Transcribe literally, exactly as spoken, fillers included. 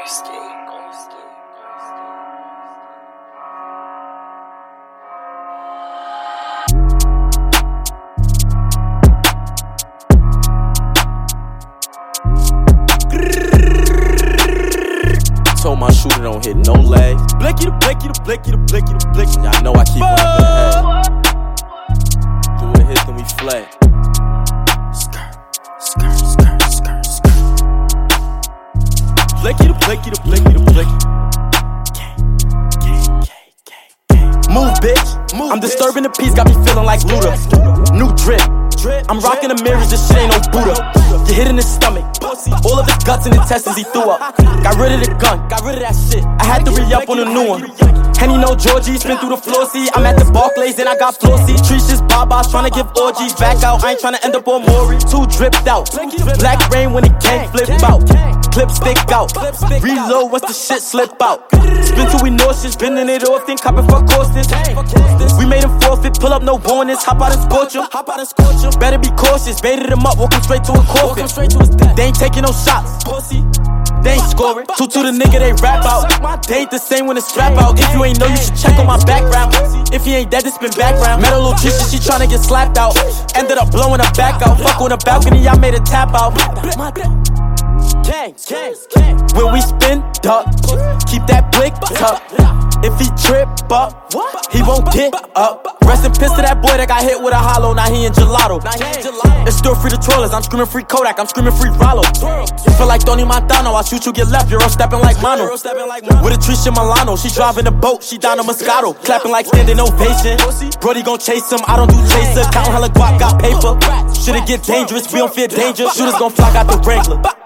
Told my shooter don't hit no leg. Blicky the blicky the blicky the blicky the blicky. Y'all know I keep one up in the head. Threw a hit, then we fled. Skirt, skirt, skirt, skirt, skirt. Blicky the blicky the blicky the blicky. Move, bitch. Move, I'm disturbing the peace, got me feeling like Luda. New drip. I'm rocking the mirrors, this shit ain't no Buddha. Get hit in the stomach, all of his guts and intestines he threw up. Got rid of the gun, got rid of that shit. I had to re-up on a new one. Henny no Georgie, spin through the floor seat. I'm at the Barclays and I got floor seats. Treacherous Babas trying to give orgies. Back out, I ain't trying to end up on Maury. Two dripped out, black rain when it can't flip out. Clip stick out, reload once the shit slip out. Spin till we nauseous, bending it off, then copping for courses. We made him forfeit, pull up no warnings. Hop out and scorch him, hop out and scorch him. Better be cautious, baited him up, walk him straight to a coffin. They ain't taking no shots, pussy. They ain't scoring. Two to the nigga they rap out. They ain't the same when it's strap out. If you ain't know, you should check on my background. If he ain't dead, it's been background. Met a little Trisha, she tryna get slapped out. Ended up blowing her back out. Fuck on the balcony, I made a tap out. Gang, gang, gang. When we spin, duck. Keep that blick tuck. If he trip up, he won't get up. Rest in piss to that boy that got hit with a hollow. Now he in gelato. It's still free to trollers. I'm screaming free Kodak. I'm screaming free Rollo. You feel like Tony Montano. I shoot you, get left. You're stepping like Mono. With a Trisha Milano. She driving the boat. She down a Moscato. Clapping like standing ovation. Brody gon' chase him. I don't do chaser. Counting hella guap, got paper. Shit'll get dangerous. We don't fear danger. Shooters gon' flock out the Wrangler.